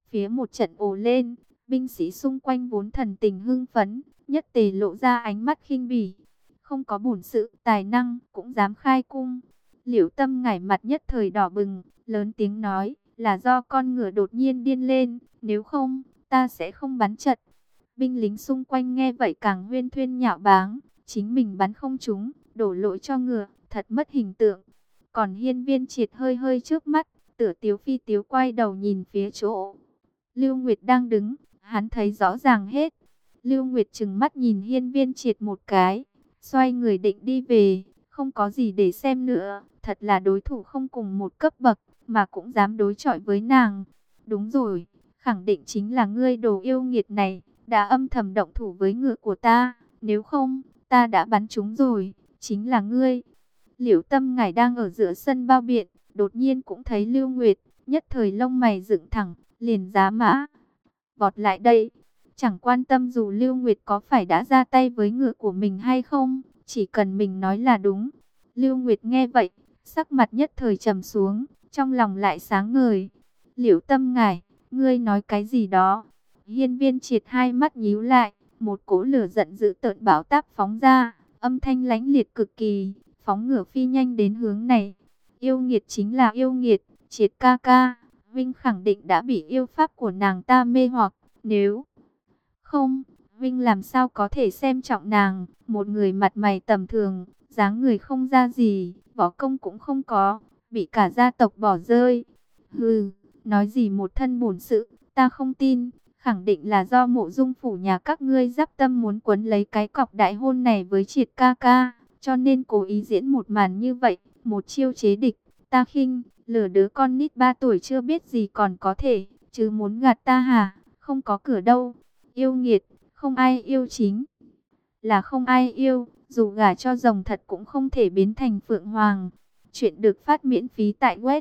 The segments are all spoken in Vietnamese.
Phía một trận ồ lên, binh sĩ xung quanh vốn thần tình hưng phấn, nhất tề lộ ra ánh mắt khinh bỉ. Không có bổn sự, tài năng, cũng dám khai cung. Liễu Tâm ngải mặt nhất thời đỏ bừng, lớn tiếng nói, là do con ngựa đột nhiên điên lên, nếu không, ta sẽ không bắn trận. Binh lính xung quanh nghe vậy càng huyên thuyên nhạo báng, chính mình bắn không trúng, đổ lỗi cho ngựa, thật mất hình tượng. Còn Hiên Viên Triệt hơi hơi trước mắt, Tựa Tiếu Phi Tiếu quay đầu nhìn phía chỗ Lưu Nguyệt đang đứng, hắn thấy rõ ràng hết. Lưu Nguyệt trừng mắt nhìn Hiên Viên Triệt một cái, xoay người định đi về, không có gì để xem nữa, thật là đối thủ không cùng một cấp bậc, mà cũng dám đối chọi với nàng. Đúng rồi, khẳng định chính là ngươi đồ yêu nghiệt này, đã âm thầm động thủ với ngựa của ta, nếu không, ta đã bắn trúng rồi, chính là ngươi. Liễu Tâm ngải đang ở giữa sân bao biện, đột nhiên cũng thấy Lưu Nguyệt, nhất thời lông mày dựng thẳng, liền giá mã vọt lại đây, chẳng quan tâm dù Lưu Nguyệt có phải đã ra tay với ngựa của mình hay không, chỉ cần mình nói là đúng. Lưu Nguyệt nghe vậy, sắc mặt nhất thời trầm xuống, trong lòng lại sáng ngời. Liễu Tâm ngải, ngươi nói cái gì đó? Hiên Viên Triệt hai mắt nhíu lại, một cỗ lửa giận dữ tợn bão táp phóng ra, âm thanh lãnh liệt cực kỳ, phóng ngựa phi nhanh đến hướng này. Yêu nghiệt chính là yêu nghiệt, Triệt ca ca, Vinh khẳng định đã bị yêu pháp của nàng ta mê hoặc, nếu không, Vinh làm sao có thể xem trọng nàng, một người mặt mày tầm thường, dáng người không ra gì, võ công cũng không có, bị cả gia tộc bỏ rơi. Hừ, nói gì một thân bổn sự, ta không tin, khẳng định là do Mộ Dung phủ nhà các ngươi giáp tâm muốn quấn lấy cái cọc đại hôn này với Triệt ca ca, cho nên cố ý diễn một màn như vậy, một chiêu chế địch. Ta khinh, lừa đứa con nít 3 tuổi chưa biết gì còn có thể, chứ muốn gạt ta hả? Không có cửa đâu. Yêu nghiệt, không ai yêu chính là không ai yêu, dù gả cho rồng thật cũng không thể biến thành phượng hoàng. Chuyện được phát miễn phí tại web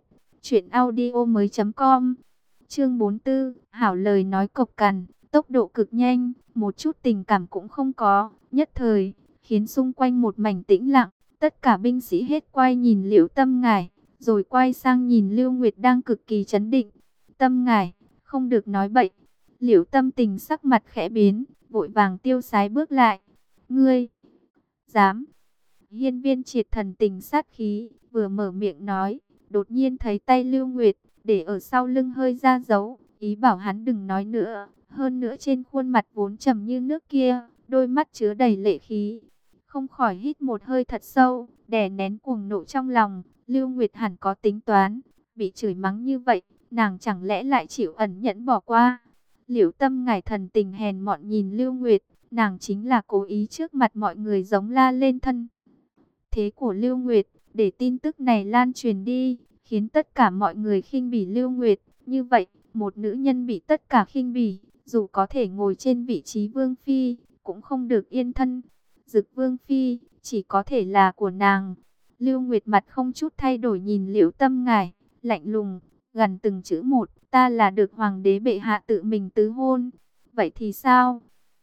truyệnaudiomoi.com. Chương 44, hảo lời nói cộc cằn, tốc độ cực nhanh, một chút tình cảm cũng không có, nhất thời khiến xung quanh một mảnh tĩnh lặng, tất cả binh sĩ hết quay nhìn Liễu Tâm ngải, rồi quay sang nhìn Lưu Nguyệt đang cực kỳ trấn định. Tâm ngải, không được nói bậy. Liễu Tâm Tình sắc mặt khẽ biến, vội vàng tiêu sái bước lại. Ngươi, dám? Hiên Viên Triệt thần tình sát khí, vừa mở miệng nói, đột nhiên thấy tay Lưu Nguyệt để ở sau lưng hơi ra dấu, ý bảo hắn đừng nói nữa. Hơn nữa trên khuôn mặt vốn trầm như nước kia, đôi mắt chứa đầy lệ khí. Không khỏi hít một hơi thật sâu, đè nén cuồng nộ trong lòng. Lưu Nguyệt hẳn có tính toán, bị chửi mắng như vậy, nàng chẳng lẽ lại chịu ẩn nhẫn bỏ qua? Liễu Tâm ngải thần tình hèn mọn nhìn Lưu Nguyệt, nàng chính là cố ý trước mặt mọi người giống la lên thân thế của Lưu Nguyệt, để tin tức này lan truyền đi, khiến tất cả mọi người khinh bỉ Lưu Nguyệt. Như vậy, một nữ nhân bị tất cả khinh bỉ, dù có thể ngồi trên vị trí vương phi, cũng không được yên thân. Dực vương phi, chỉ có thể là của nàng. Lưu Nguyệt mặt không chút thay đổi nhìn Liễu Tâm ngải, lạnh lùng, gần từng chữ một, ta là được hoàng đế bệ hạ tự mình tứ hôn. Vậy thì sao?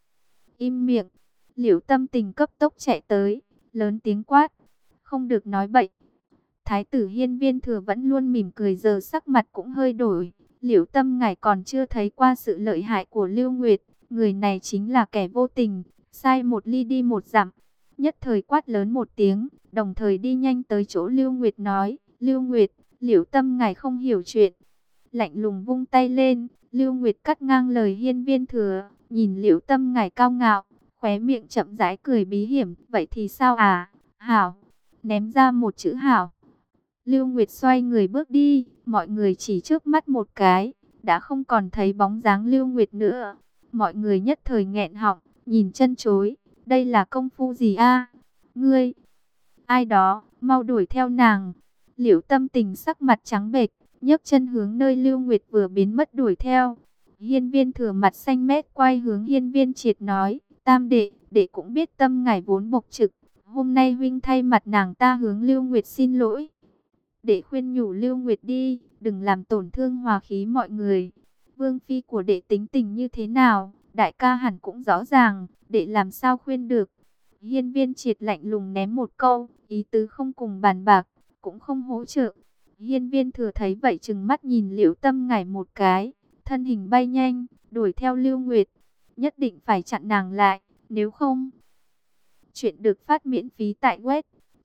Im miệng. Liễu Tâm Tình cấp tốc chạy tới, lớn tiếng quát, không được nói bậy. Thái tử Hiên Viên Thừa vẫn luôn mỉm cười, giờ sắc mặt cũng hơi đổi. Liễu Tâm ngải còn chưa thấy qua sự lợi hại của Lưu Nguyệt, người này chính là kẻ vô tình, sai một ly đi một dặm. Nhất thời quát lớn một tiếng, đồng thời đi nhanh tới chỗ Lưu Nguyệt nói, Lưu Nguyệt, Liễu Tâm ngải không hiểu chuyện. Lạnh lùng vung tay lên, Lưu Nguyệt cắt ngang lời Hiên Viên Thừa, nhìn Liễu Tâm ngải cao ngạo, khóe miệng chậm rãi cười bí hiểm, vậy thì sao à? Hảo, ném ra một chữ hảo. Lưu Nguyệt xoay người bước đi, mọi người chỉ trước mắt một cái, đã không còn thấy bóng dáng Lưu Nguyệt nữa. Mọi người nhất thời nghẹn họng, nhìn chân chối, đây là công phu gì a? Ngươi, ai đó, mau đuổi theo nàng. Liễu Tâm Tình sắc mặt trắng bệch, nhấc chân hướng nơi Lưu Nguyệt vừa biến mất đuổi theo. Hiên Viên Thừa mặt xanh mét quay hướng Hiên Viên Triệt nói, Tam đệ, đệ cũng biết Tâm ngải vốn bộc trực, hôm nay huynh thay mặt nàng ta hướng Lưu Nguyệt xin lỗi. Đệ khuyên nhủ Lưu Nguyệt đi, đừng làm tổn thương hòa khí mọi người. Vương phi của đệ tính tình như thế nào, đại ca hẳn cũng rõ ràng, đệ làm sao khuyên được. Hiên Viên Triệt lạnh lùng ném một câu, ý tứ không cùng bàn bạc, cũng không hỗ trợ. Hiên Viên Thừa thấy vậy trừng mắt nhìn Liễu Tâm ngải một cái, thân hình bay nhanh, đuổi theo Lưu Nguyệt. Nhất định phải chặn nàng lại, nếu không. Chuyện được phát miễn phí tại web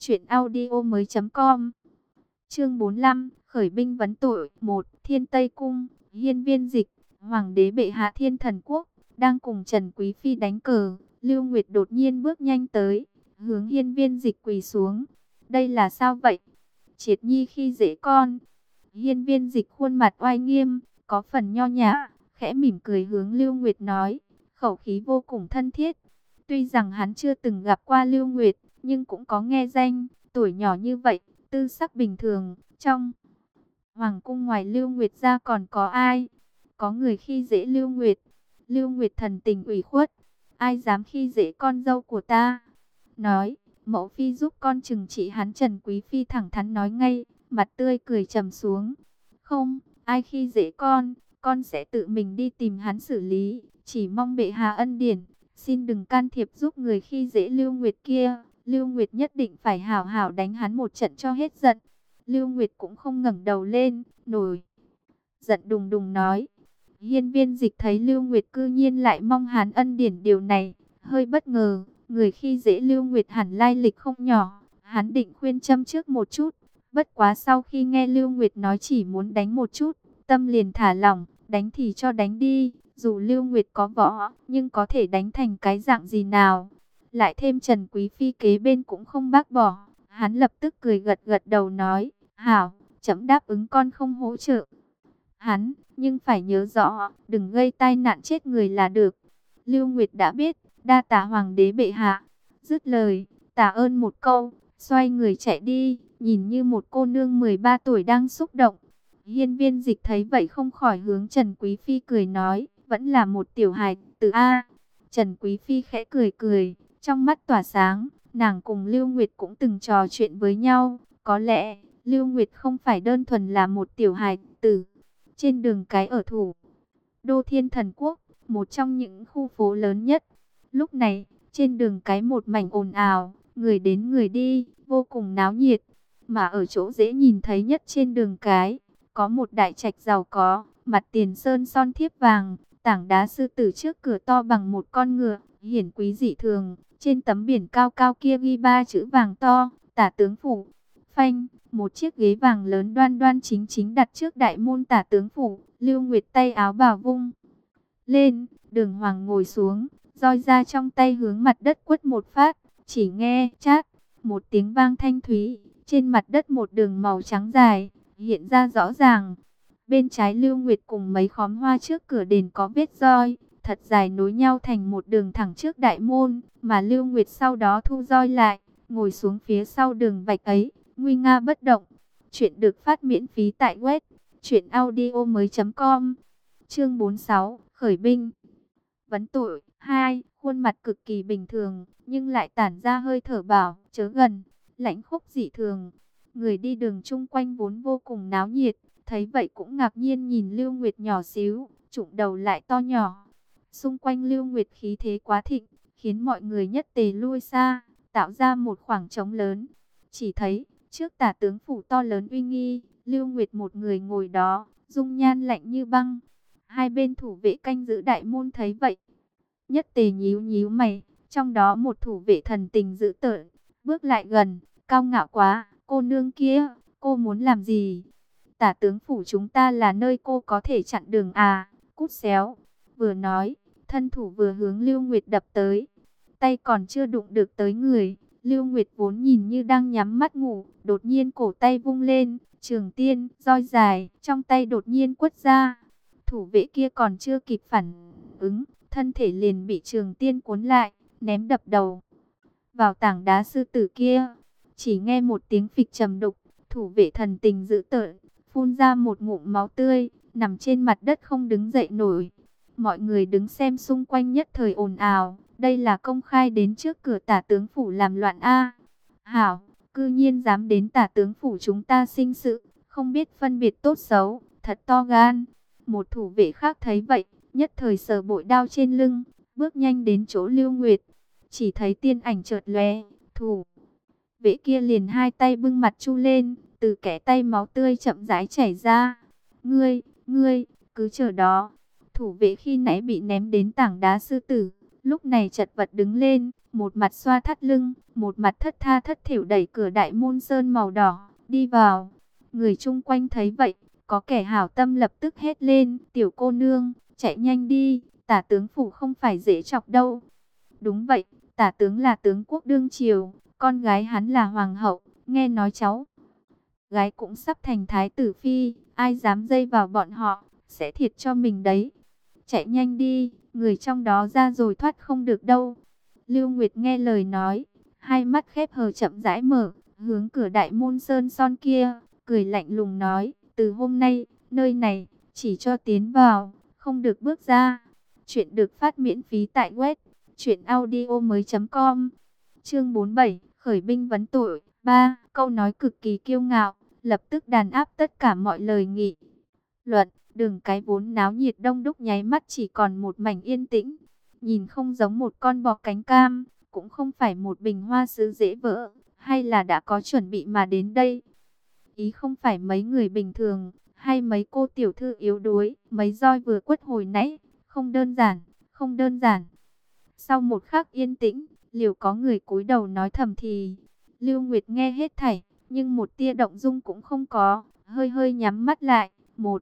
truyệnaudiomoi.com. Chương 45, khởi binh vấn tội. 1. Thiên Tây Cung, Hiên Viên Dịch, Hoàng đế bệ hạ Thiên Thần Quốc, đang cùng Trần Quý Phi đánh cờ. Lưu Nguyệt đột nhiên bước nhanh tới, hướng Hiên Viên Dịch quỳ xuống. Đây là sao vậy? Triệt Nhi khi dễ con. Hiên Viên Dịch khuôn mặt oai nghiêm, có phần nho nhã, khẽ mỉm cười hướng Lưu Nguyệt nói, khẩu khí vô cùng thân thiết. Tuy rằng hắn chưa từng gặp qua Lưu Nguyệt, nhưng cũng có nghe danh, tuổi nhỏ như vậy, tư sắc bình thường. Trong hoàng cung ngoài Lưu Nguyệt ra còn có ai? Có người khi dễ Lưu Nguyệt. Lưu Nguyệt thần tình ủy khuất, ai dám khi dễ con dâu của ta? Nói, mẫu phi giúp con trừng trị hắn. Trần Quý Phi thẳng thắn nói ngay, mặt tươi cười trầm xuống. Không, ai khi dễ con sẽ tự mình đi tìm hắn xử lý. Chỉ mong bệ hạ ân điển, xin đừng can thiệp giúp người khi dễ Lưu Nguyệt kia. Lưu Nguyệt nhất định phải hảo hảo đánh hắn một trận cho hết giận. Lưu Nguyệt cũng không ngẩng đầu lên, nổi giận đùng đùng nói. Hiên Viên Dịch thấy Lưu Nguyệt cư nhiên lại mong hắn ân điển, điều này hơi bất ngờ. Người khi dễ Lưu Nguyệt hẳn lai lịch không nhỏ. Hắn định khuyên châm trước một chút, bất quá sau khi nghe Lưu Nguyệt nói chỉ muốn đánh một chút, tâm liền thả lỏng. Đánh thì cho đánh đi, dù Lưu Nguyệt có võ, nhưng có thể đánh thành cái dạng gì nào? Lại thêm Trần Quý Phi kế bên cũng không bác bỏ. Hắn lập tức cười gật gật đầu nói, hảo, trẫm đáp ứng con không hỗ trợ hắn, nhưng phải nhớ rõ, đừng gây tai nạn chết người là được. Lưu Nguyệt đã biết, đa tạ hoàng đế bệ hạ. Dứt lời, tạ ơn một câu, xoay người chạy đi, nhìn như một cô nương 13 tuổi đang xúc động. Hiên Viên Dịch thấy vậy không khỏi hướng Trần Quý Phi cười nói, vẫn là một tiểu hài tử a. Trần Quý Phi khẽ cười cười, trong mắt tỏa sáng, nàng cùng Lưu Nguyệt cũng từng trò chuyện với nhau, có lẽ Lưu Nguyệt không phải đơn thuần là một tiểu hài tử. Trên đường cái ở thủ đô Thiên Thần Quốc, một trong những khu phố lớn nhất. Lúc này, trên đường cái một mảnh ồn ào, người đến người đi, vô cùng náo nhiệt. Mà ở chỗ dễ nhìn thấy nhất trên đường cái, có một đại trạch giàu có, mặt tiền sơn son thiếp vàng, tảng đá sư tử trước cửa to bằng một con ngựa, hiển quý dị thường. Trên tấm biển cao cao kia ghi 3 chữ vàng to, Tả tướng phủ. Phanh, một chiếc ghế vàng lớn đoan đoan chính chính đặt trước đại môn Tả tướng phủ. Lưu Nguyệt tay áo bào vung lên, Đường Hoàng ngồi xuống, roi ra trong tay hướng mặt đất quất một phát, chỉ nghe chát một tiếng vang thanh thúy, trên mặt đất một đường màu trắng dài hiện ra rõ ràng. Bên trái Lưu Nguyệt cùng mấy khóm hoa trước cửa đền có vết roi thật dài nối nhau thành một đường thẳng trước đại môn, mà Lưu Nguyệt sau đó thu roi lại, ngồi xuống phía sau đường vạch ấy, nguy nga bất động. Chuyện được phát miễn phí tại web truyệnaudiomoi.com. Chương 46, khởi binh vấn tội. 2. Khuôn mặt cực kỳ bình thường, nhưng lại tản ra hơi thở bảo chớ gần, lãnh khốc dị thường. Người đi đường chung quanh vốn vô cùng náo nhiệt, thấy vậy cũng ngạc nhiên nhìn Lưu Nguyệt nhỏ xíu, trụng đầu lại to nhỏ. Xung quanh Lưu Nguyệt khí thế quá thịnh, khiến mọi người nhất tề lui xa, tạo ra một khoảng trống lớn. Chỉ thấy, trước Tả tướng phủ to lớn uy nghi, Lưu Nguyệt một người ngồi đó, dung nhan lạnh như băng. Hai bên thủ vệ canh giữ đại môn thấy vậy, nhất tề nhíu nhíu mày, trong đó một thủ vệ thần tình dữ tợn, bước lại gần, cao ngạo quá, cô nương kia, cô muốn làm gì? Tả tướng phủ chúng ta là nơi cô có thể chặn đường à, cút xéo. Vừa nói, thân thủ vừa hướng Lưu Nguyệt đập tới, tay còn chưa đụng được tới người. Lưu Nguyệt vốn nhìn như đang nhắm mắt ngủ, đột nhiên cổ tay vung lên, trường tiên, roi dài, trong tay đột nhiên quất ra. Thủ vệ kia còn chưa kịp phản ứng, thân thể liền bị trường tiên cuốn lại, ném đập đầu vào tảng đá sư tử kia. Chỉ nghe một tiếng phịch trầm đục, thủ vệ thần tình dữ tợn, phun ra một ngụm máu tươi, nằm trên mặt đất không đứng dậy nổi. Mọi người đứng xem xung quanh nhất thời ồn ào, đây là công khai đến trước cửa Tả tướng phủ làm loạn a. Hảo, cư nhiên dám đến Tả tướng phủ chúng ta sinh sự, không biết phân biệt tốt xấu, thật to gan. Một thủ vệ khác thấy vậy, nhất thời sờ bội đao trên lưng, bước nhanh đến chỗ Lưu Nguyệt. Chỉ thấy tiên ảnh chợt lóe, thủ vệ kia liền hai tay bưng mặt chu lên, từ kẽ tay máu tươi chậm rãi chảy ra. Ngươi, cứ chờ đó, Thủ vệ khi nãy bị ném đến tảng đá sư tử, lúc này chật vật đứng lên, một mặt xoa thắt lưng, một mặt thất tha thất thểu đẩy cửa đại môn sơn màu đỏ, đi vào. Người chung quanh thấy vậy, có kẻ hảo tâm lập tức hét lên, tiểu cô nương, chạy nhanh đi, tả tướng phủ không phải dễ chọc đâu. Đúng vậy, tả tướng là tướng quốc đương triều, con gái hắn là hoàng hậu, nghe nói cháu gái cũng sắp thành thái tử phi, ai dám dây vào bọn họ, sẽ thiệt cho mình đấy. Chạy nhanh đi, người trong đó ra rồi thoát không được đâu. Lưu Nguyệt nghe lời nói, hai mắt khép hờ chậm rãi mở, hướng cửa đại môn sơn son kia, cười lạnh lùng nói, từ hôm nay, nơi này, chỉ cho tiến vào, không được bước ra. Chuyện được phát miễn phí tại web truyệnaudiomoi.com. Chương 47, khởi binh vấn tội. 3. Câu nói cực kỳ kiêu ngạo, lập tức đàn áp tất cả mọi lời nghị luận. Đường cái vốn náo nhiệt đông đúc nháy mắt chỉ còn một mảnh yên tĩnh. Nhìn không giống một con bò cánh cam, cũng không phải một bình hoa sứ dễ vỡ, hay là đã có chuẩn bị mà đến đây. Ý không phải mấy người bình thường, hay mấy cô tiểu thư yếu đuối, mấy roi vừa quất hồi nãy, không đơn giản, không đơn giản. Sau một khắc yên tĩnh, liều có người cúi đầu nói thầm thì, Lưu Nguyệt nghe hết thảy, nhưng một tia động dung cũng không có, hơi hơi nhắm mắt lại, một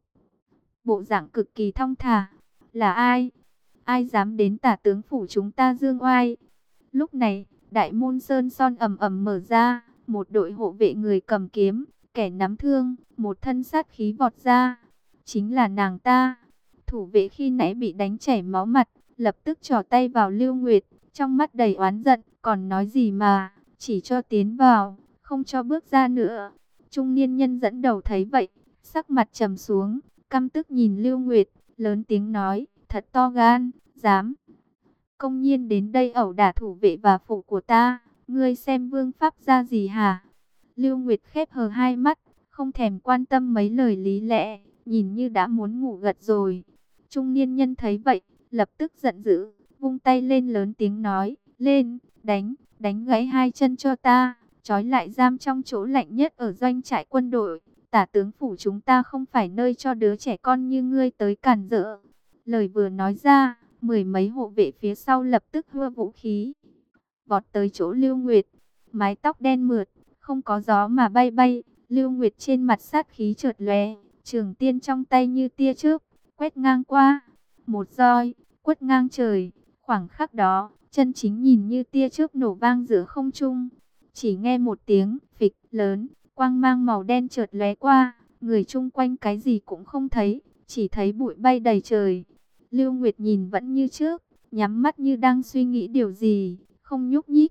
bộ dạng cực kỳ thong thả. Là ai? Ai dám đến tả tướng phủ chúng ta dương oai? Lúc này, đại môn sơn son ầm ầm mở ra, một đội hộ vệ người cầm kiếm, kẻ nắm thương, một thân sát khí vọt ra. Chính là nàng ta. Thủ vệ khi nãy bị đánh chảy máu mặt, lập tức trỏ tay vào Lưu Nguyệt, trong mắt đầy oán giận, còn nói gì mà, chỉ cho tiến vào, không cho bước ra nữa. Trung niên nhân dẫn đầu thấy vậy, sắc mặt trầm xuống, căm tức nhìn Lưu Nguyệt, lớn tiếng nói, thật to gan, dám công nhiên đến đây ẩu đả thủ vệ và phụ của ta, ngươi xem vương pháp ra gì hả? Lưu Nguyệt khép hờ hai mắt, không thèm quan tâm mấy lời lý lẽ, nhìn như đã muốn ngủ gật rồi. Trung niên nhân thấy vậy, lập tức giận dữ, vung tay lên lớn tiếng nói, lên, đánh gãy hai chân cho ta, trói lại giam trong chỗ lạnh nhất ở doanh trại quân đội. Tả tướng phủ chúng ta không phải nơi cho đứa trẻ con như ngươi tới cản rỡ. Lời vừa nói ra, mười mấy hộ vệ phía sau lập tức hưa vũ khí, vọt tới chỗ Lưu Nguyệt. Mái tóc đen mượt, không có gió mà bay bay. Lưu Nguyệt trên mặt sát khí chợt lóe, trường tiên trong tay như tia chớp, quét ngang qua. Một roi, quất ngang trời. Khoảng khắc đó, chân chính nhìn như tia chớp nổ vang giữa không trung. Chỉ nghe một tiếng phịch lớn, quang mang màu đen chợt lóe qua, người chung quanh cái gì cũng không thấy, chỉ thấy bụi bay đầy trời. Lưu Nguyệt nhìn vẫn như trước, nhắm mắt như đang suy nghĩ điều gì, không nhúc nhích.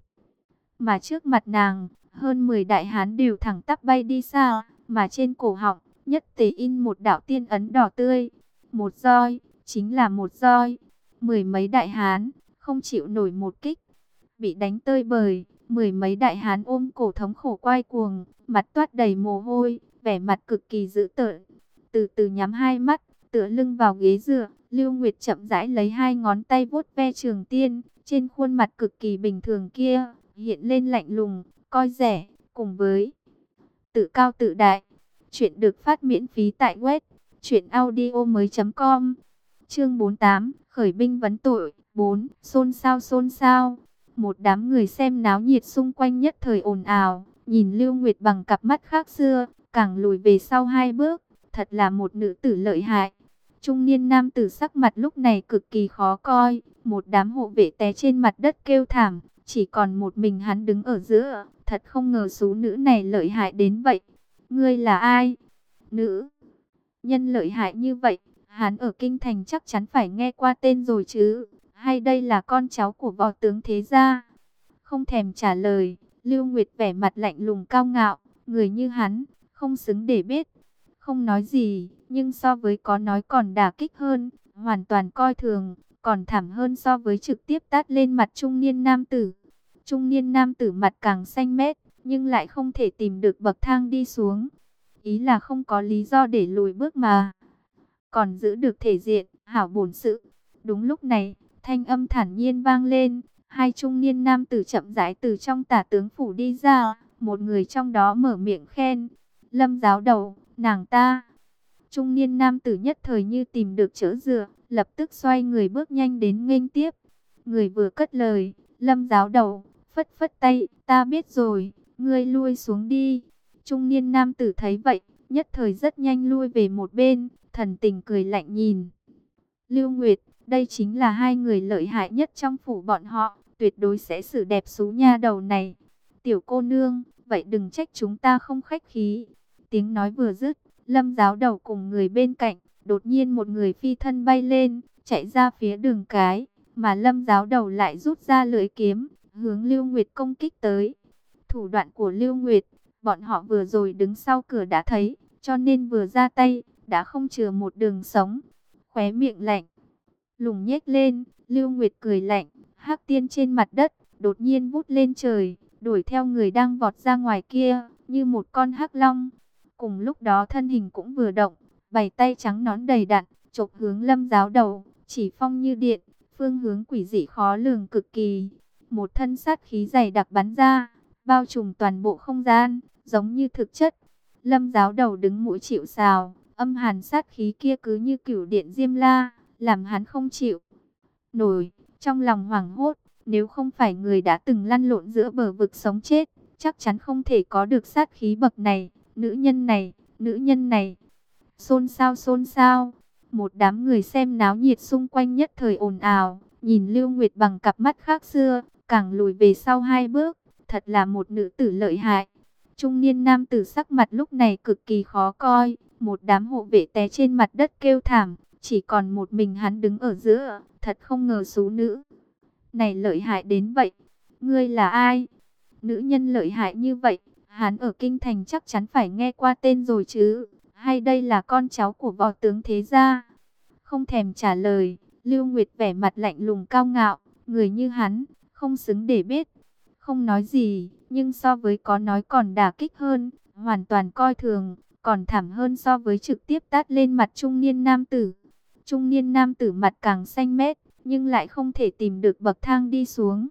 Mà trước mặt nàng, hơn 10 đại hán đều thẳng tắp bay đi xa, mà trên cổ họng, nhất tề in một đạo tiên ấn đỏ tươi. Một roi, chính là một roi. Mười mấy đại hán, không chịu nổi một kích, bị đánh tơi bời. Mười mấy đại hán ôm cổ thống khổ quay cuồng, mặt toát đầy mồ hôi, vẻ mặt cực kỳ dữ tợn. Từ từ nhắm hai mắt, tựa lưng vào ghế dựa, Lưu Nguyệt chậm rãi lấy hai ngón tay vuốt ve trường tiên, trên khuôn mặt cực kỳ bình thường kia, hiện lên lạnh lùng, coi rẻ, cùng với tự cao tự đại. Chuyện được phát miễn phí tại web truyệnaudiomoi.com. Chương 48, khởi binh vấn tội. 4. Xôn xao xôn xao. Một đám người xem náo nhiệt xung quanh nhất thời ồn ào, nhìn Lưu Nguyệt bằng cặp mắt khác xưa, càng lùi về sau hai bước. Thật là một nữ tử lợi hại. Trung niên nam tử sắc mặt lúc này cực kỳ khó coi, một đám hộ vệ té trên mặt đất kêu thảm, chỉ còn một mình hắn đứng ở giữa. Thật không ngờ số nữ này lợi hại đến vậy. Ngươi là ai? Nữ nhân lợi hại như vậy, hắn ở kinh thành chắc chắn phải nghe qua tên rồi chứ, hay đây là con cháu của võ tướng thế gia? Không thèm trả lời, Lưu Nguyệt vẻ mặt lạnh lùng cao ngạo, người như hắn, không xứng để biết. Không nói gì, nhưng so với có nói còn đả kích hơn, hoàn toàn coi thường, còn thảm hơn so với trực tiếp tát lên mặt trung niên nam tử. Trung niên nam tử mặt càng xanh mét, nhưng lại không thể tìm được bậc thang đi xuống. Ý là không có lý do để lùi bước mà, còn giữ được thể diện, hảo bổn sự. Đúng lúc này, thanh âm thản nhiên vang lên, hai trung niên nam tử chậm rãi từ trong tả tướng phủ đi ra, một người trong đó mở miệng khen, Lâm giáo đầu, nàng ta. Trung niên nam tử nhất thời như tìm được chỗ dựa, lập tức xoay người bước nhanh đến nghênh tiếp. Người vừa cất lời, Lâm giáo đầu phất phất tay, ta biết rồi, ngươi lui xuống đi. Trung niên nam tử thấy vậy, nhất thời rất nhanh lui về một bên, thần tình cười lạnh nhìn Lưu Nguyệt. Đây chính là hai người lợi hại nhất trong phủ bọn họ, tuyệt đối sẽ xử đẹp xú nha đầu này. Tiểu cô nương, vậy đừng trách chúng ta không khách khí. Tiếng nói vừa dứt, Lâm giáo đầu cùng người bên cạnh, đột nhiên một người phi thân bay lên, chạy ra phía đường cái, mà Lâm giáo đầu lại rút ra lưỡi kiếm, hướng Lưu Nguyệt công kích tới. Thủ đoạn của Lưu Nguyệt, bọn họ vừa rồi đứng sau cửa đã thấy, cho nên vừa ra tay, đã không chừa một đường sống. Khóe miệng lạnh lùng nhếch lên, Lưu Nguyệt cười lạnh, hắc tiên trên mặt đất, đột nhiên vút lên trời, đuổi theo người đang vọt ra ngoài kia, như một con hắc long. Cùng lúc đó thân hình cũng vừa động, bảy tay trắng nõn đầy đặn, chộp hướng Lâm giáo đầu, chỉ phong như điện, phương hướng quỷ dị khó lường cực kỳ. Một thân sát khí dày đặc bắn ra, bao trùm toàn bộ không gian, giống như thực chất. Lâm giáo đầu đứng mũi chịu sào, âm hàn sát khí kia cứ như cửu điện diêm la, làm hắn không chịu nổi. Trong lòng hoảng hốt, nếu không phải người đã từng lăn lộn giữa bờ vực sống chết, chắc chắn không thể có được sát khí bậc này. Nữ nhân này, nữ nhân này. Xôn xao xôn xao. Một đám người xem náo nhiệt xung quanh nhất thời ồn ào, nhìn Lưu Nguyệt bằng cặp mắt khác xưa, càng lùi về sau hai bước. Thật là một nữ tử lợi hại. Trung niên nam tử sắc mặt lúc này cực kỳ khó coi, một đám hộ vệ té trên mặt đất kêu thảm, chỉ còn một mình hắn đứng ở giữa, thật không ngờ số nữ này lợi hại đến vậy. Ngươi là ai? Nữ nhân lợi hại như vậy, hắn ở kinh thành chắc chắn phải nghe qua tên rồi chứ, hay đây là con cháu của võ tướng thế gia? Không thèm trả lời, Lưu Nguyệt vẻ mặt lạnh lùng cao ngạo, người như hắn, không xứng để biết. Không nói gì, nhưng so với có nói còn đả kích hơn, hoàn toàn coi thường, còn thảm hơn so với trực tiếp tát lên mặt trung niên nam tử. Trung niên nam tử mặt càng xanh mét, nhưng lại không thể tìm được bậc thang đi xuống.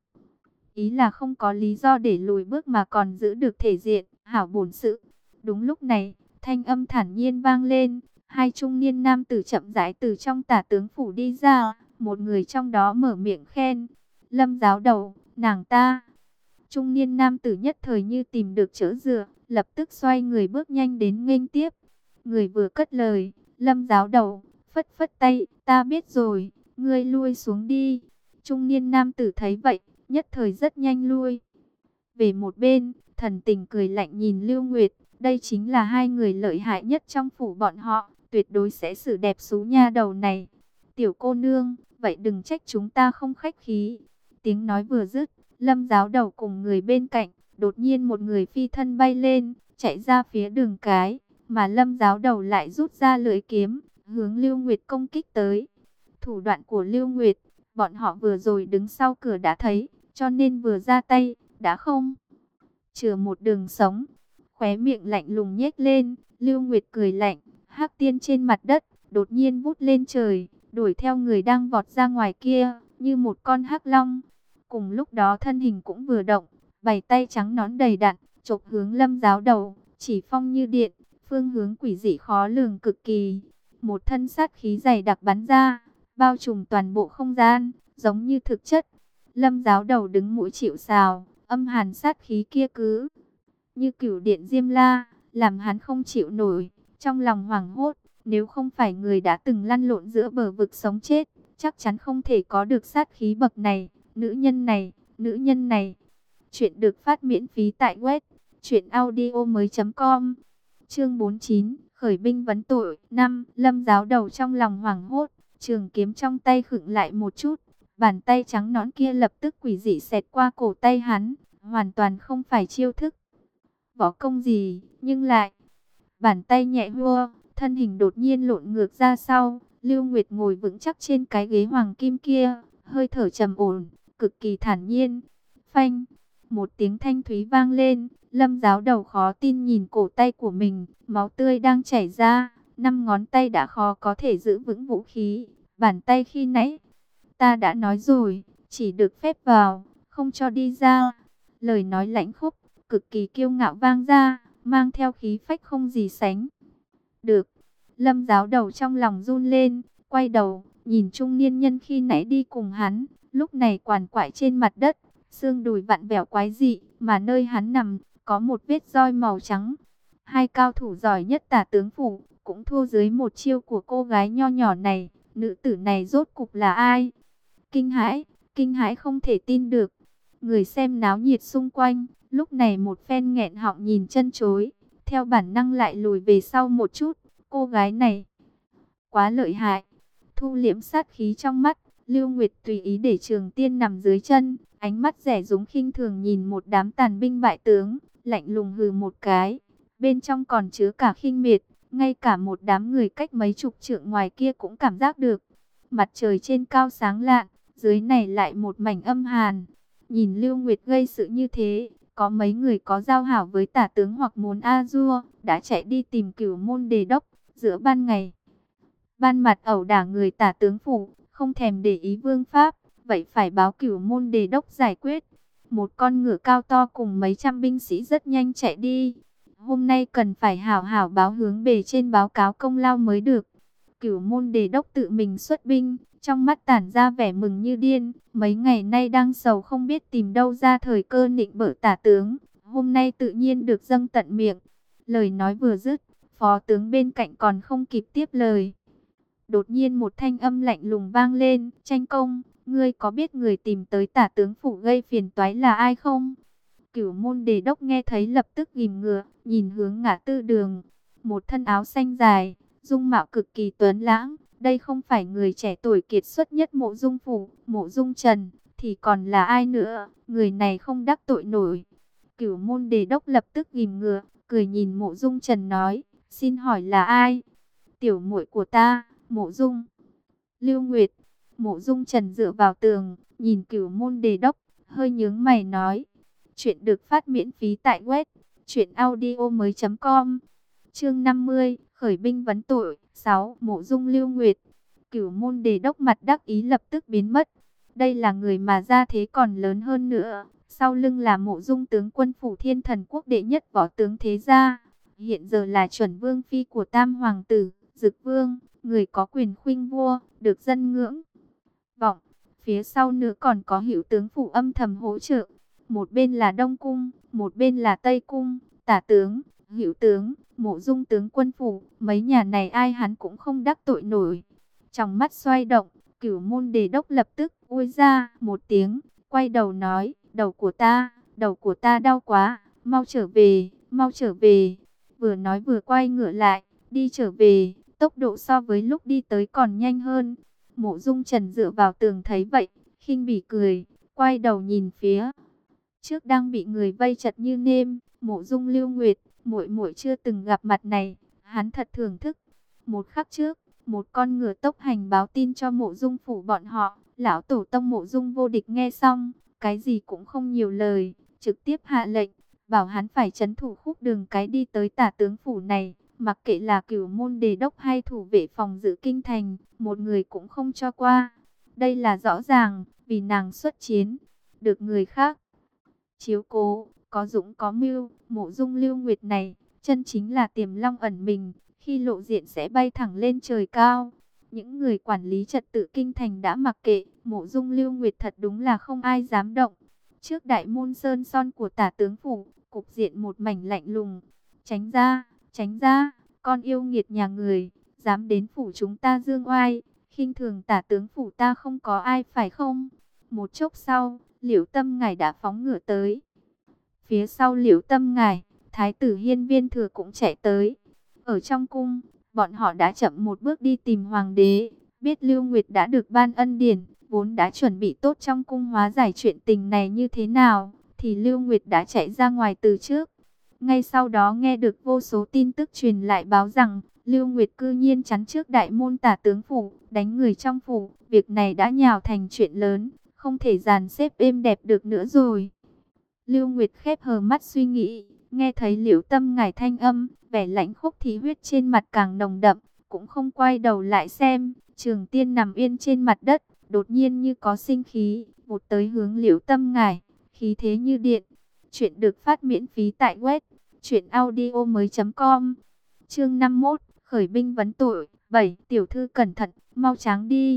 Ý là không có lý do để lùi bước mà còn giữ được thể diện, hảo bổn sự. Đúng lúc này, thanh âm thản nhiên vang lên, hai trung niên nam tử chậm rãi từ trong tả tướng phủ đi ra, một người trong đó mở miệng khen, Lâm giáo đầu, nàng ta. Trung niên nam tử nhất thời như tìm được chỗ dựa, lập tức xoay người bước nhanh đến nghênh tiếp. Người vừa cất lời, Lâm giáo đầu phất phất tay, ta biết rồi, ngươi lui xuống đi. Trung niên nam tử thấy vậy, nhất thời rất nhanh lui về một bên, thần tình cười lạnh nhìn Lưu Nguyệt. Đây chính là hai người lợi hại nhất trong phủ bọn họ, tuyệt đối sẽ xử đẹp xú nha đầu này. Tiểu cô nương, vậy đừng trách chúng ta không khách khí. Tiếng nói vừa dứt, Lâm giáo đầu cùng người bên cạnh, đột nhiên một người phi thân bay lên, chạy ra phía đường cái, mà Lâm giáo đầu lại rút ra lưỡi kiếm, hướng Lưu Nguyệt công kích tới. Thủ đoạn của Lưu Nguyệt, bọn họ vừa rồi đứng sau cửa đã thấy, cho nên vừa ra tay, đã không chừa một đường sống. Khóe miệng lạnh lùng nhếch lên, Lưu Nguyệt cười lạnh, hắc tiên trên mặt đất, đột nhiên vút lên trời, đuổi theo người đang vọt ra ngoài kia, như một con hắc long. Cùng lúc đó thân hình cũng vừa động, bảy tay trắng nõn đầy đặn, chộp hướng Lâm giáo đầu, chỉ phong như điện, phương hướng quỷ dị khó lường cực kỳ. Một thân sát khí dày đặc bắn ra, bao trùm toàn bộ không gian, giống như thực chất. Lâm giáo đầu đứng mũi chịu sào, âm hàn sát khí kia cứ như cửu điện diêm la, làm hắn không chịu nổi. Trong lòng hoảng hốt, nếu không phải người đã từng lăn lộn giữa bờ vực sống chết, chắc chắn không thể có được sát khí bậc này. Nữ nhân này, nữ nhân này. Chuyện được phát miễn phí tại web truyệnaudiomoi.com. Chương 49, khởi binh vấn tội. 5. Lâm giáo đầu trong lòng hoảng hốt, trường kiếm trong tay khựng lại một chút, bàn tay trắng nõn kia lập tức quỷ dị xẹt qua cổ tay hắn, hoàn toàn không phải chiêu thức võ công gì, nhưng lại bàn tay nhẹ hua, thân hình đột nhiên lộn ngược ra sau. Lưu Nguyệt ngồi vững chắc trên cái ghế hoàng kim kia, hơi thở trầm ổn, cực kỳ thản nhiên. Phanh, một tiếng thanh thúy vang lên, Lâm giáo đầu khó tin nhìn cổ tay của mình, máu tươi đang chảy ra, 5 ngón tay đã khó có thể giữ vững vũ khí. Bàn tay khi nãy, ta đã nói rồi, chỉ được phép vào, không cho đi ra. Lời nói lãnh khốc, cực kỳ kiêu ngạo vang ra, mang theo khí phách không gì sánh được. Lâm giáo đầu trong lòng run lên, quay đầu, nhìn trung niên nhân khi nãy đi cùng hắn, lúc này quằn quại trên mặt đất, xương đùi vặn vẹo quái dị, mà nơi hắn nằm có một vết roi màu trắng. Hai cao thủ giỏi nhất Tả tướng phủ cũng thua dưới một chiêu của cô gái nho nhỏ này. Nữ tử này rốt cục là ai? Kinh hãi không thể tin được. Người xem náo nhiệt xung quanh, lúc này một phen nghẹn họng nhìn chân chối, theo bản năng lại lùi về sau một chút. Cô gái này quá lợi hại. Thu liễm sát khí trong mắt, Lưu Nguyệt tùy ý để Trường Tiên nằm dưới chân, ánh mắt rẻ rúng khinh thường nhìn một đám tàn binh bại tướng, lạnh lùng hừ một cái. Bên trong còn chứa cả khinh miệt, ngay cả một đám người cách mấy chục trượng ngoài kia cũng cảm giác được. Mặt trời trên cao sáng lạn, dưới này lại một mảnh âm hàn. Nhìn Lưu Nguyệt gây sự như thế, có mấy người có giao hảo với Tả tướng hoặc muốn A-dua, đã chạy đi tìm Cửu Môn Đề Đốc. Giữa ban ngày, ban mặt ẩu đả người Tả tướng phủ, không thèm để ý vương pháp, vậy phải báo Cửu Môn Đề Đốc giải quyết. Một con ngựa cao to cùng mấy trăm binh sĩ rất nhanh chạy đi. Hôm nay cần phải hảo hảo báo hướng bề trên báo cáo công lao mới được. Cửu Môn Đề Đốc tự mình xuất binh, trong mắt tản ra vẻ mừng như điên. Mấy ngày nay đang sầu không biết tìm đâu ra thời cơ nịnh bợ Tả tướng, hôm nay tự nhiên được dâng tận miệng. Lời nói vừa dứt, phó tướng bên cạnh còn không kịp tiếp lời. Đột nhiên một thanh âm lạnh lùng vang lên, Tranh công, ngươi có biết người tìm tới Tả tướng phủ gây phiền toái là ai không? Cửu Môn Đề Đốc nghe thấy lập tức ghìm ngựa, nhìn hướng ngã tư đường. Một thân áo xanh dài, dung mạo cực kỳ tuấn lãng. Đây không phải người trẻ tuổi kiệt xuất nhất Mộ Dung phủ, Mộ Dung Trần, thì còn là ai nữa? Người này không đắc tội nổi. Cửu Môn Đề Đốc lập tức ghìm ngựa, cười nhìn Mộ Dung Trần nói, xin hỏi là ai? Tiểu muội của ta, Mộ Dung Lưu Nguyệt. Mộ Dung Trần dựa vào tường, nhìn Cửu Môn Đề Đốc, hơi nhướng mày nói. Chuyện được phát miễn phí tại web truyệnaudiomoi.com. Chương 50, khởi binh vấn tội. 6. Mộ Dung Lưu Nguyệt. Cửu Môn Đề Đốc mặt đắc ý lập tức biến mất. Đây là người mà gia thế còn lớn hơn nữa. Sau lưng là Mộ Dung tướng quân phủ Thiên Thần quốc đệ nhất võ tướng thế gia. Hiện giờ là chuẩn vương phi của Tam hoàng tử, Dực Vương, người có quyền khuynh vua, được dân ngưỡng vọng. Phía sau nữa còn có Hữu tướng phủ âm thầm hỗ trợ. Một bên là Đông cung, một bên là Tây cung. Tả tướng, Hữu tướng, Mộ Dung tướng quân phủ, mấy nhà này ai hắn cũng không đắc tội nổi. Trong mắt xoay động, Cửu Môn Đề Đốc lập tức ui ra một tiếng, quay đầu nói, đầu của ta đau quá, mau trở về, mau trở về. Vừa nói vừa quay ngựa lại, đi trở về, tốc độ so với lúc đi tới còn nhanh hơn. Mộ Dung Trần dựa vào tường thấy vậy, khinh bỉ cười, quay đầu nhìn phía trước đang bị người vây chật như nêm. Mộ Dung Lưu Nguyệt, muội muội chưa từng gặp mặt này, hắn thật thưởng thức. Một khắc trước, một con ngựa tốc hành báo tin cho Mộ Dung phủ bọn họ. Lão tổ tông Mộ Dung Vô Địch nghe xong, cái gì cũng không nhiều lời, trực tiếp hạ lệnh, bảo hắn phải trấn thủ khúc đường cái đi tới Tả tướng phủ này. Mặc kệ là Cửu Môn Đề Đốc hay thủ vệ phòng giữ kinh thành, một người cũng không cho qua. Đây là rõ ràng, vì nàng xuất chiến, được người khác chiếu cố, có dũng có mưu. Mộ Dung Lưu Nguyệt này, chân chính là tiềm long ẩn mình, khi lộ diện sẽ bay thẳng lên trời cao. Những người quản lý trật tự kinh thành đã mặc kệ, Mộ Dung Lưu Nguyệt thật đúng là không ai dám động. Trước đại môn sơn son của Tả tướng phủ, cục diện một mảnh lạnh lùng. Tránh ra, con yêu nghiệt nhà người, dám đến phủ chúng ta dương oai, khinh thường Tả tướng phủ ta không có ai phải không? Một chốc sau, Liễu Tâm Ngải đã phóng ngựa tới. Phía sau Liễu Tâm Ngải, Thái tử Hiên Viên Thừa cũng chạy tới. Ở trong cung, bọn họ đã chậm một bước đi tìm hoàng đế. Biết Lưu Nguyệt đã được ban ân điển, vốn đã chuẩn bị tốt trong cung hóa giải chuyện tình này như thế nào, thì Lưu Nguyệt đã chạy ra ngoài từ trước. Ngay sau đó nghe được vô số tin tức truyền lại báo rằng Lưu Nguyệt cư nhiên chắn trước đại môn Tả tướng phủ, đánh người trong phủ. Việc này đã nhào thành chuyện lớn, không thể dàn xếp êm đẹp được nữa rồi. Lưu Nguyệt khép hờ mắt suy nghĩ, nghe thấy Liễu Tâm Ngải thanh âm, vẻ lãnh khốc khí huyết trên mặt càng nồng đậm, cũng không quay đầu lại xem. Trường Tiên nằm yên trên mặt đất, đột nhiên như có sinh khí, vụt tới hướng Liễu Tâm Ngải, khí thế như điện. Chuyện được phát miễn phí tại web truyệnaudiomoi.com. Chương 51, khởi binh vấn tội. 7. Tiểu thư cẩn thận, mau tráng đi.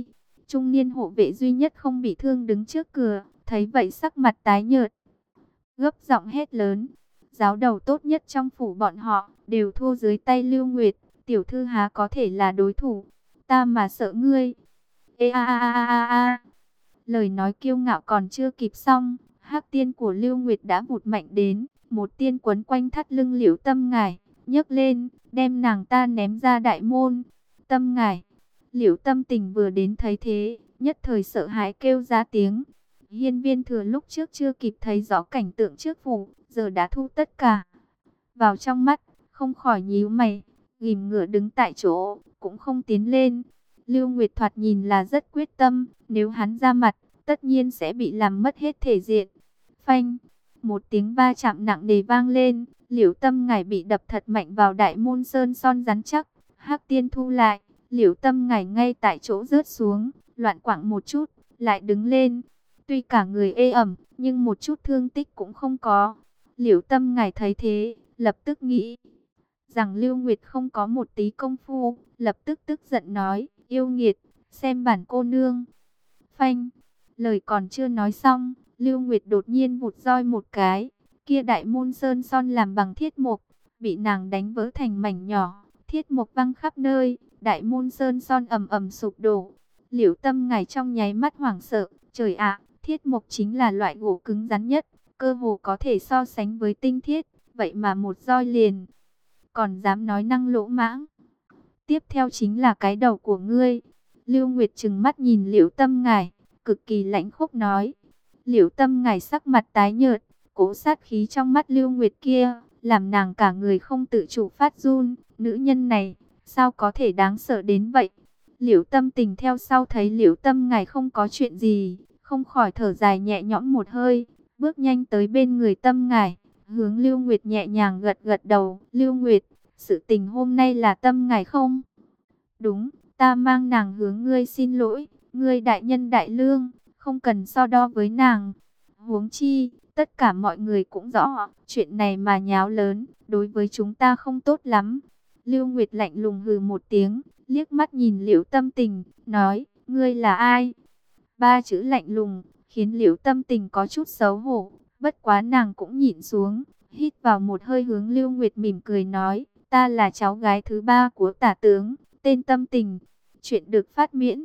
Trung niên hộ vệ duy nhất không bị thương đứng trước cửa, thấy vậy sắc mặt tái nhợt, gấp giọng hét lớn. Giáo đầu tốt nhất trong phủ bọn họ, đều thua dưới tay Lưu Nguyệt, tiểu thư há có thể là đối thủ, ta mà sợ ngươi. Ê a a a a a. Lời nói kiêu ngạo còn chưa kịp xong, hắc tiên của Lưu Nguyệt đã vụt mạnh đến, một tiên quấn quanh thắt lưng Liễu Tâm Ngải, nhấc lên, đem nàng ta ném ra đại môn. Tâm Ngải, Liễu Tâm Tình vừa đến thấy thế, nhất thời sợ hãi kêu ra tiếng. Hiên Viên Thừa lúc trước chưa kịp thấy rõ cảnh tượng trước phủ, giờ đã thu tất cả vào trong mắt, không khỏi nhíu mày, ghim ngựa đứng tại chỗ, cũng không tiến lên. Lưu Nguyệt thoạt nhìn là rất quyết tâm, nếu hắn ra mặt, tất nhiên sẽ bị làm mất hết thể diện. Phanh, một tiếng va chạm nặng nề vang lên, Liễu Tâm Ngải bị đập thật mạnh vào đại môn sơn son rắn chắc. Hắc tiên thu lại, Liễu Tâm Ngải ngay tại chỗ rớt xuống, loạn quạng một chút, lại đứng lên. Tuy cả người ê ẩm, nhưng một chút thương tích cũng không có. Liễu Tâm Ngải thấy thế, lập tức nghĩ rằng Lưu Nguyệt không có một tí công phu, lập tức tức giận nói, yêu nghiệt, xem bản cô nương. Phanh, lời còn chưa nói xong, Lưu Nguyệt đột nhiên vụt roi một cái, kia đại môn sơn son làm bằng thiết mộc, bị nàng đánh vỡ thành mảnh nhỏ, thiết mộc văng khắp nơi, đại môn sơn son ầm ầm sụp đổ. Liễu Tâm Ngải trong nháy mắt hoảng sợ, trời ạ, thiết mộc chính là loại gỗ cứng rắn nhất, cơ hồ có thể so sánh với tinh thiết, vậy mà một roi liền, còn dám nói năng lỗ mãng. Tiếp theo chính là cái đầu của ngươi. Lưu Nguyệt trừng mắt nhìn Liễu Tâm Ngải, cực kỳ lãnh khốc nói. Liễu Tâm Ngải sắc mặt tái nhợt, cố sát khí trong mắt Lưu Nguyệt kia, làm nàng cả người không tự chủ phát run. Nữ nhân này, sao có thể đáng sợ đến vậy? Liễu Tâm Tình theo sau thấy Liễu Tâm Ngải không có chuyện gì, không khỏi thở dài nhẹ nhõm một hơi, bước nhanh tới bên người Tâm Ngải, hướng Lưu Nguyệt nhẹ nhàng gật gật đầu. Lưu Nguyệt, sự tình hôm nay là Tâm Ngải không? Đúng, ta mang nàng hướng ngươi xin lỗi, ngươi đại nhân đại lương, không cần so đo với nàng. Huống chi, tất cả mọi người cũng rõ, chuyện này mà nháo lớn, đối với chúng ta không tốt lắm. Lưu Nguyệt lạnh lùng hừ một tiếng, liếc mắt nhìn Liễu Tâm Tình, nói, ngươi là ai? Ba chữ lạnh lùng, khiến Liễu Tâm Tình có chút xấu hổ, bất quá nàng cũng nhịn xuống, hít vào một hơi hướng Lưu Nguyệt mỉm cười nói, ta là cháu gái thứ ba của tả tướng, tên Tâm Tình. Chuyện được phát miễn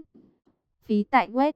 phí tại web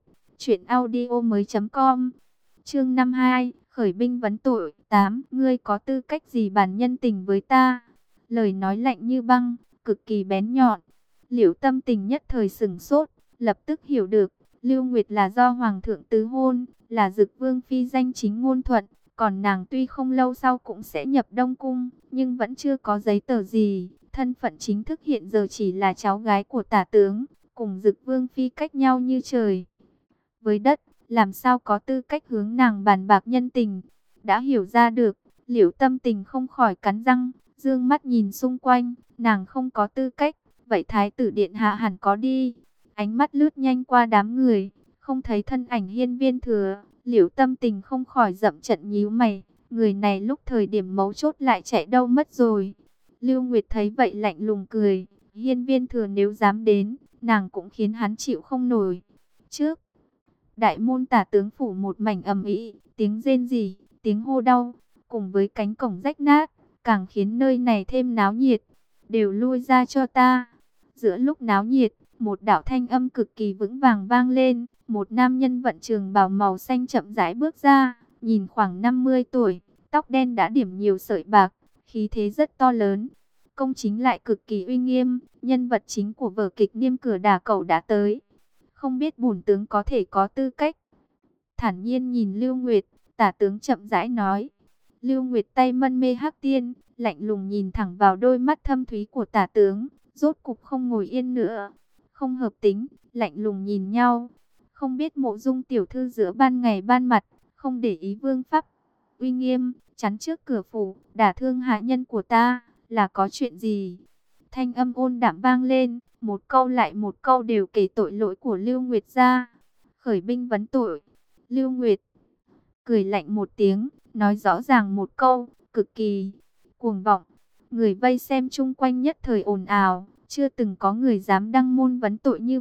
truyệnaudiomoi.com. Chương 52, khởi binh vấn tội. 8. Ngươi có tư cách gì bàn nhân tình với ta? Lời nói lạnh như băng, cực kỳ bén nhọn. Liễu Tâm Tình nhất thời sửng sốt, lập tức hiểu được, Lưu Nguyệt là do hoàng thượng tứ hôn, là Dực Vương phi danh chính ngôn thuận, còn nàng tuy không lâu sau cũng sẽ nhập Đông cung, nhưng vẫn chưa có giấy tờ gì, thân phận chính thức hiện giờ chỉ là cháu gái của tả tướng, cùng Dực Vương phi cách nhau như trời với đất, làm sao có tư cách hướng nàng bàn bạc nhân tình. Đã hiểu ra được, Liễu Tâm Tình không khỏi cắn răng, dương mắt nhìn xung quanh, nàng không có tư cách, vậy thái tử điện hạ hẳn có đi. Ánh mắt lướt nhanh qua đám người, không thấy thân ảnh Hiên Viên Thừa, Liễu Tâm Tình không khỏi dậm trận nhíu mày, người này lúc thời điểm mấu chốt lại chạy đâu mất rồi. Lưu Nguyệt thấy vậy lạnh lùng cười, Hiên Viên Thừa nếu dám đến, nàng cũng khiến hắn chịu không nổi. Trước đại môn tả tướng phủ một mảnh ầm ĩ, tiếng rên rỉ, tiếng hô đau, cùng với cánh cổng rách nát, càng khiến nơi này thêm náo nhiệt. Đều lui ra cho ta. Giữa lúc náo nhiệt, một đạo thanh âm cực kỳ vững vàng vang lên, một nam nhân vận trường bào màu xanh chậm rãi bước ra, nhìn khoảng 50 tuổi, tóc đen đã điểm nhiều sợi bạc, khí thế rất to lớn. Công chính lại cực kỳ uy nghiêm, nhân vật chính của vở kịch Niêm Cửa Đả Cẩu đã tới. Không biết bổn tướng có thể có tư cách. Thản nhiên nhìn Lưu Nguyệt, tả tướng chậm rãi nói. Lưu Nguyệt tay mân mê hắc tiên, lạnh lùng nhìn thẳng vào đôi mắt thâm thúy của tả tướng, rốt cục không ngồi yên nữa. Không hợp tính, lạnh lùng nhìn nhau. Không biết Mộ Dung tiểu thư giữa ban ngày ban mặt, không để ý vương pháp uy nghiêm, chắn trước cửa phủ, đả thương hạ nhân của ta, là có chuyện gì? Thanh âm ôn đạm vang lên, một câu lại một câu đều kể tội lỗi của Lưu Nguyệt ra. Khởi binh vấn tội. Lưu Nguyệt cười lạnh một tiếng, nói rõ ràng một câu, cực kỳ cuồng vọng. Người vây xem chung quanh nhất thời ồn ào, chưa từng có người dám đăng môn vấn tội như vậy.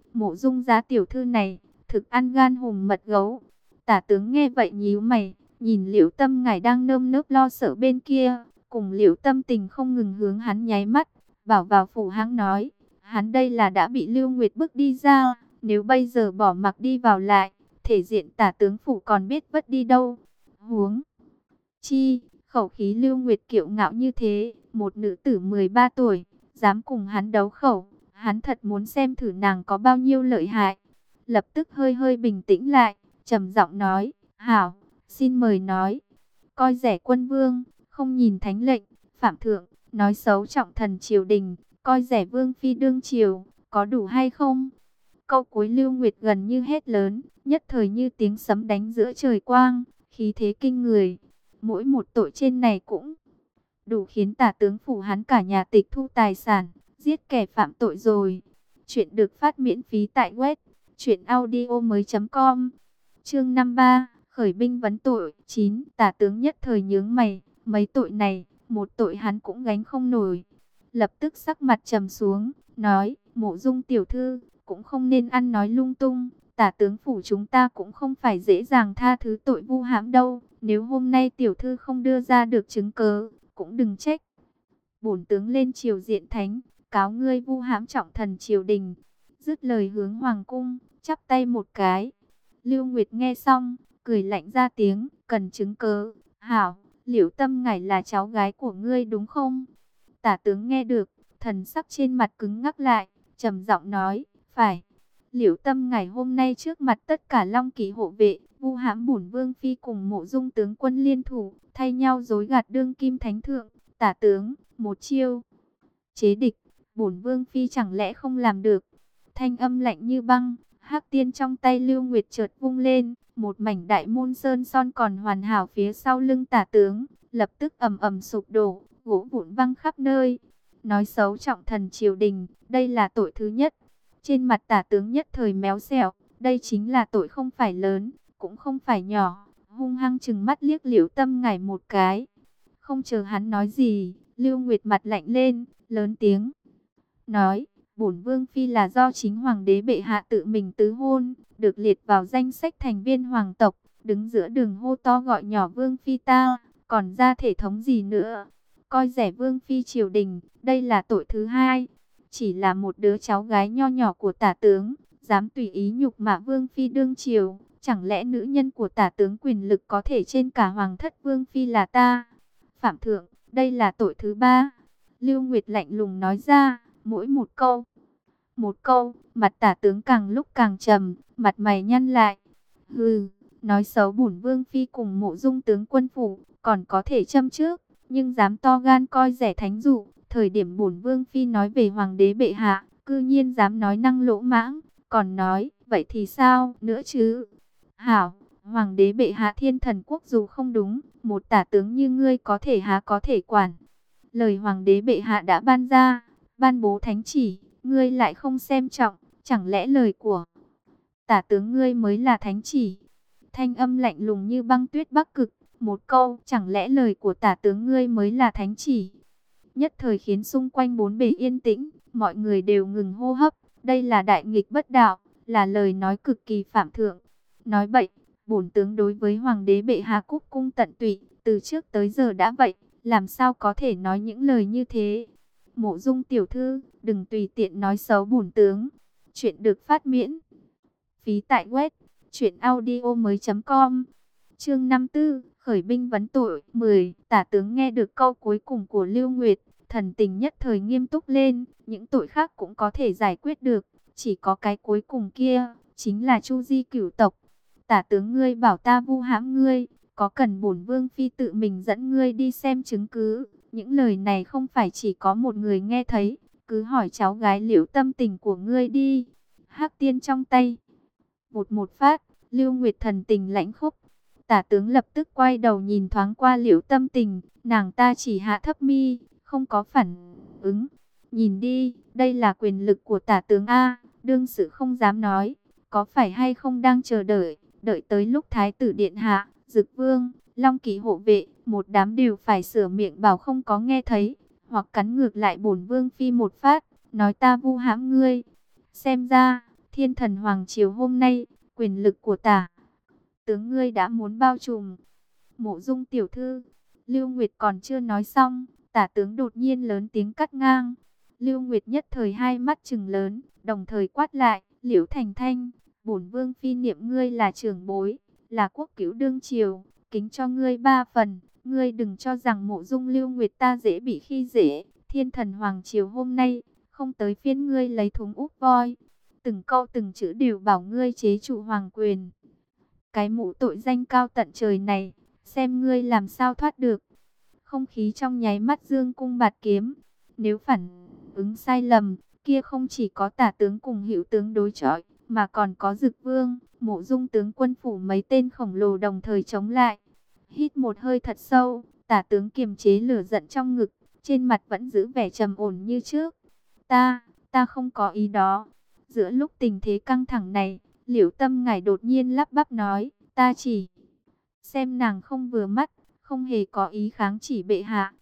Mộ Dung giá tiểu thư này, thực ăn gan hùm mật gấu. Tả tướng nghe vậy nhíu mày, nhìn Liễu Tâm ngài đang nơm nớp lo sợ bên kia, cùng Liễu Tâm Tình không ngừng hướng hắn nháy mắt, bảo vào phủ hãng nói, hắn đây là đã bị Lưu Nguyệt bức đi ra, nếu bây giờ bỏ mặc đi vào lại, thể diện tả tướng phủ còn biết vất đi đâu. Huống chi, khẩu khí Lưu Nguyệt kiệu ngạo như thế, một nữ tử 13 tuổi, dám cùng hắn đấu khẩu, hắn thật muốn xem thử nàng có bao nhiêu lợi hại. Lập tức hơi hơi bình tĩnh lại, trầm giọng nói, hảo, xin mời nói. Coi rẻ quân vương, không nhìn thánh lệnh, phạm thượng, nói xấu trọng thần triều đình, coi rẻ vương phi đương triều, có đủ hay không? Câu cuối Lưu Nguyệt gần như hét lớn, nhất thời như tiếng sấm đánh giữa trời quang, khí thế kinh người. Mỗi một tội trên này cũng đủ khiến tả tướng phủ hắn cả nhà tịch thu tài sản, giết kẻ phạm tội rồi. Chuyện được phát miễn phí tại web truyệnaudiomoi.com. Chương 53, khởi binh vấn tội 9. Tả tướng nhất thời nhướng mày, mấy tội này, một tội hắn cũng gánh không nổi. Lập tức sắc mặt trầm xuống, nói, Mộ Dung tiểu thư, cũng không nên ăn nói lung tung. Tả tướng phủ chúng ta cũng không phải dễ dàng tha thứ tội vu hãm đâu. Nếu hôm nay tiểu thư không đưa ra được chứng cớ, cũng đừng trách. Bổn tướng lên triều diện thánh, cáo ngươi vu hãm trọng thần triều đình. Dứt lời hướng hoàng cung, chắp tay một cái. Lưu Nguyệt nghe xong, cười lạnh ra tiếng, cần chứng cớ. Hảo, Liễu Tâm ngài là cháu gái của ngươi đúng không? Tả tướng nghe được, thần sắc trên mặt cứng ngắc lại, trầm giọng nói, phải. Liễu Tâm ngài hôm nay trước mặt tất cả Long Kỵ hộ vệ, vu hãm bổn vương phi cùng Mộ Dung tướng quân liên thủ, thay nhau dối gạt đương kim thánh thượng. Tả tướng, một chiêu chế địch, bổn vương phi chẳng lẽ không làm được? Thanh âm lạnh như băng, hắc tiên trong tay Lưu Nguyệt chợt vung lên, một mảnh đại môn sơn son còn hoàn hảo phía sau lưng tả tướng, lập tức ầm ầm sụp đổ, gỗ vụn văng khắp nơi. Nói xấu trọng thần triều đình, đây là tội thứ nhất. Trên mặt tả tướng nhất thời méo xẹo, đây chính là tội không phải lớn, cũng không phải nhỏ. Hung hăng trừng mắt liếc Liễu Tâm ngài một cái. Không chờ hắn nói gì, Lưu Nguyệt mặt lạnh lên, lớn tiếng nói, bổn vương phi là do chính hoàng đế bệ hạ tự mình tứ hôn, được liệt vào danh sách thành viên hoàng tộc, đứng giữa đường hô to gọi nhỏ vương phi ta, còn ra thể thống gì nữa? Coi rẻ vương phi triều đình, đây là tội thứ hai. Chỉ là một đứa cháu gái nho nhỏ của tả tướng, dám tùy ý nhục mạ vương phi đương triều, chẳng lẽ nữ nhân của tả tướng quyền lực có thể trên cả hoàng thất vương phi là ta? Phạm thượng, đây là tội thứ ba. Lưu Nguyệt lạnh lùng nói ra, mỗi một câu, mặt tả tướng càng lúc càng trầm, mặt mày nhăn lại. Hừ, nói xấu bổn vương phi cùng Mộ Dung tướng quân phủ, còn có thể châm trước, nhưng dám to gan coi rẻ thánh dụ, thời điểm bổn vương phi nói về hoàng đế bệ hạ, cư nhiên dám nói năng lỗ mãng, còn nói, vậy thì sao nữa chứ? Hảo, hoàng đế bệ hạ thiên thần quốc dù không đúng, một tả tướng như ngươi có thể há có thể quản. Lời hoàng đế bệ hạ đã ban ra, ban bố thánh chỉ, ngươi lại không xem trọng, chẳng lẽ lời của tả tướng ngươi mới là thánh chỉ? Thanh âm lạnh lùng như băng tuyết bắc cực, một câu, chẳng lẽ lời của tả tướng ngươi mới là thánh chỉ? Nhất thời khiến xung quanh bốn bề yên tĩnh, mọi người đều ngừng hô hấp, đây là đại nghịch bất đạo, là lời nói cực kỳ phạm thượng. Nói bậy, bổn tướng đối với hoàng đế bệ hạ cúc cung tận tụy, từ trước tới giờ đã vậy, làm sao có thể nói những lời như thế? Mộ Dung tiểu thư, đừng tùy tiện nói xấu bổn tướng. Chuyện được phát miễn phí tại web truyệnaudiomoi.com. Chương 54, khởi binh vấn tội 10. Tả tướng nghe được câu cuối cùng của Lưu Nguyệt, thần tình nhất thời nghiêm túc lên, những tội khác cũng có thể giải quyết được, chỉ có cái cuối cùng kia, chính là Chu Di cửu tộc. Tả tướng ngươi bảo ta vu hãm ngươi, có cần bổn vương phi tự mình dẫn ngươi đi xem chứng cứ? Những lời này không phải chỉ có một người nghe thấy, cứ hỏi cháu gái Liễu Tâm Tình của ngươi đi. Hắc tiên trong tay vụt một phát, Lưu Nguyệt thần tình lãnh khốc. Tả tướng lập tức quay đầu nhìn thoáng qua Liễu Tâm Tình, nàng ta chỉ hạ thấp mi, không có phản ứng. Nhìn đi, đây là quyền lực của tả tướng A, đương sự không dám nói, có phải hay không đang chờ đợi, đợi tới lúc Thái tử Điện Hạ, Dực Vương, Long Kỵ hộ vệ, một đám đều phải sửa miệng bảo không có nghe thấy, hoặc cắn ngược lại bổn vương phi một phát, nói ta vu hãm ngươi. Xem ra, Thiên Thần Hoàng triều hôm nay, quyền lực của tả tướng ngươi đã muốn bao trùm. Mộ Dung tiểu thư, Lưu Nguyệt còn chưa nói xong, tả tướng đột nhiên lớn tiếng cắt ngang. Lưu Nguyệt nhất thời hai mắt trừng lớn, đồng thời quát lại, Liễu Thành Thanh, bổn vương phi niệm ngươi là trưởng bối, là quốc cữu đương triều, kính cho ngươi 3 phần, ngươi đừng cho rằng Mộ Dung Lưu Nguyệt ta dễ bị khi dễ. Thiên Thần Hoàng triều hôm nay, không tới phiên ngươi lấy thúng úp voi. Từng câu từng chữ đều bảo ngươi chế trụ hoàng quyền. Cái mũ tội danh cao tận trời này, xem ngươi làm sao thoát được. Không khí trong nháy mắt dương cung bạt kiếm. Nếu phản ứng sai lầm, kia không chỉ có tả tướng cùng hữu tướng đối chọi, mà còn có Dực Vương, Mộ Dung tướng quân phủ mấy tên khổng lồ đồng thời chống lại. Hít một hơi thật sâu, tả tướng kiềm chế lửa giận trong ngực, trên mặt vẫn giữ vẻ trầm ổn như trước. Ta không có ý đó. Giữa lúc tình thế căng thẳng này, Liễu Tâm Ngải đột nhiên lắp bắp nói, ta chỉ xem nàng không vừa mắt, không hề có ý kháng chỉ bệ hạ,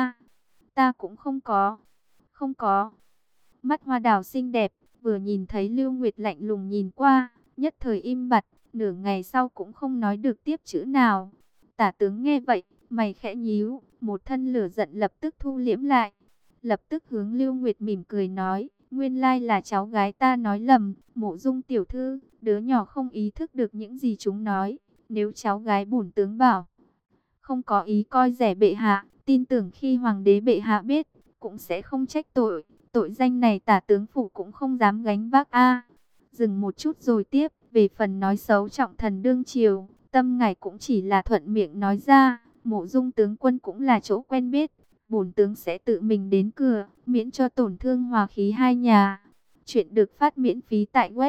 ta cũng không có. Mắt hoa đào xinh đẹp, vừa nhìn thấy Lưu Nguyệt lạnh lùng nhìn qua, nhất thời im bặt, nửa ngày sau cũng không nói được tiếp chữ nào. Tả tướng nghe vậy, mày khẽ nhíu, một thân lửa giận lập tức thu liễm lại, lập tức hướng Lưu Nguyệt mỉm cười nói, nguyên lai là cháu gái ta nói lầm, Mộ Dung tiểu thư, đứa nhỏ không ý thức được những gì chúng nói. Nếu cháu gái bổn tướng bảo không có ý coi rẻ bệ hạ, tin tưởng khi hoàng đế bệ hạ biết, cũng sẽ không trách tội. Tội danh này tả tướng phủ cũng không dám gánh vác a. Dừng một chút rồi tiếp, về phần nói xấu trọng thần đương triều, Tâm Ngải cũng chỉ là thuận miệng nói ra, Mộ Dung tướng quân cũng là chỗ quen biết, bổn tướng sẽ tự mình đến cửa, miễn cho tổn thương hòa khí hai nhà. Chuyện được phát miễn phí tại web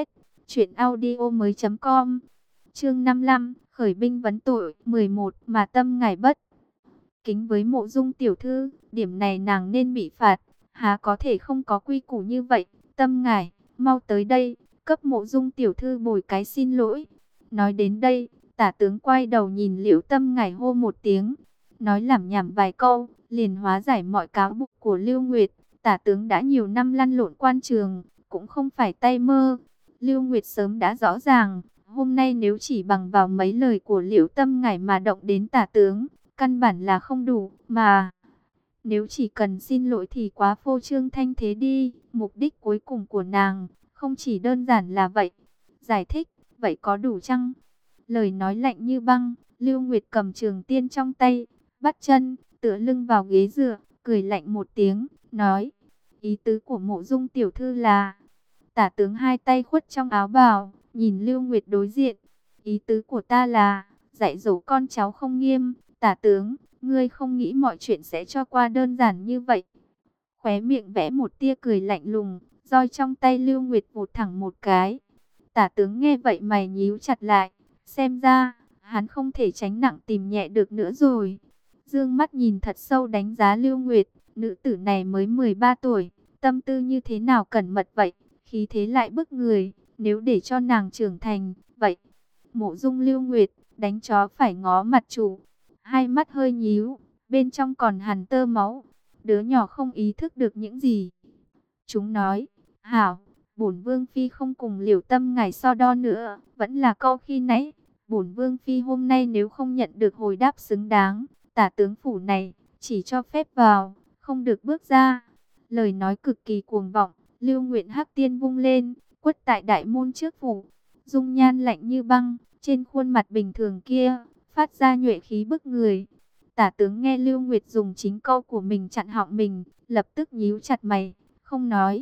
truyệnaudiomoi.com. Chương 55, khởi binh vấn tội 11, mà Tâm Ngải bất kính với Mộ Dung tiểu thư, điểm này nàng nên bị phạt, há có thể không có quy củ như vậy. Tâm Ngải, mau tới đây, cấp Mộ Dung tiểu thư bồi cái xin lỗi. Nói đến đây, tả tướng quay đầu nhìn Liễu Tâm Ngải hô một tiếng, nói lảm nhảm vài câu, liền hóa giải mọi cáo buộc của Lưu Nguyệt. Tả tướng đã nhiều năm lăn lộn quan trường, cũng không phải tay mơ. Lưu Nguyệt sớm đã rõ ràng, hôm nay nếu chỉ bằng vào mấy lời của Liễu Tâm Ngải mà động đến tả tướng, căn bản là không đủ, mà nếu chỉ cần xin lỗi thì quá phô trương thanh thế đi. Mục đích cuối cùng của nàng không chỉ đơn giản là vậy. Giải thích, vậy có đủ chăng? Lời nói lạnh như băng, Lưu Nguyệt cầm trường tiên trong tay, bắt chân, tựa lưng vào ghế dựa, cười lạnh một tiếng, nói, ý tứ của Mộ Dung tiểu thư là... Tả tướng hai tay khuất trong áo bào, nhìn Lưu Nguyệt đối diện. Ý tứ của ta là dạy dỗ con cháu không nghiêm. Tả tướng, ngươi không nghĩ mọi chuyện sẽ cho qua đơn giản như vậy. Khóe miệng vẽ một tia cười lạnh lùng, roi trong tay Lưu Nguyệt vụt thẳng một cái. Tả tướng nghe vậy mày nhíu chặt lại, xem ra hắn không thể tránh nặng tìm nhẹ được nữa rồi. Dương mắt nhìn thật sâu đánh giá Lưu Nguyệt, nữ tử này mới 13 tuổi, tâm tư như thế nào cẩn mật vậy, khí thế lại bức người, nếu để cho nàng trưởng thành, vậy Mộ Dung Lưu Nguyệt, đánh chó phải ngó mặt chủ. Hai mắt hơi nhíu, bên trong còn hằn tơ máu, đứa nhỏ không ý thức được những gì. Chúng nói, hảo, bổn vương phi không cùng Liễu Tâm Ngải so đo nữa, vẫn là câu khi nãy, bổn vương phi hôm nay nếu không nhận được hồi đáp xứng đáng, tả tướng phủ này chỉ cho phép vào, không được bước ra. Lời nói cực kỳ cuồng vọng, Lưu Nguyện hắc tiên vung lên, quất tại đại môn trước phủ, dung nhan lạnh như băng, trên khuôn mặt bình thường kia phát ra nhuệ khí bức người. Tả tướng nghe Lưu Nguyệt dùng chính câu của mình chặn họng mình, lập tức nhíu chặt mày, không nói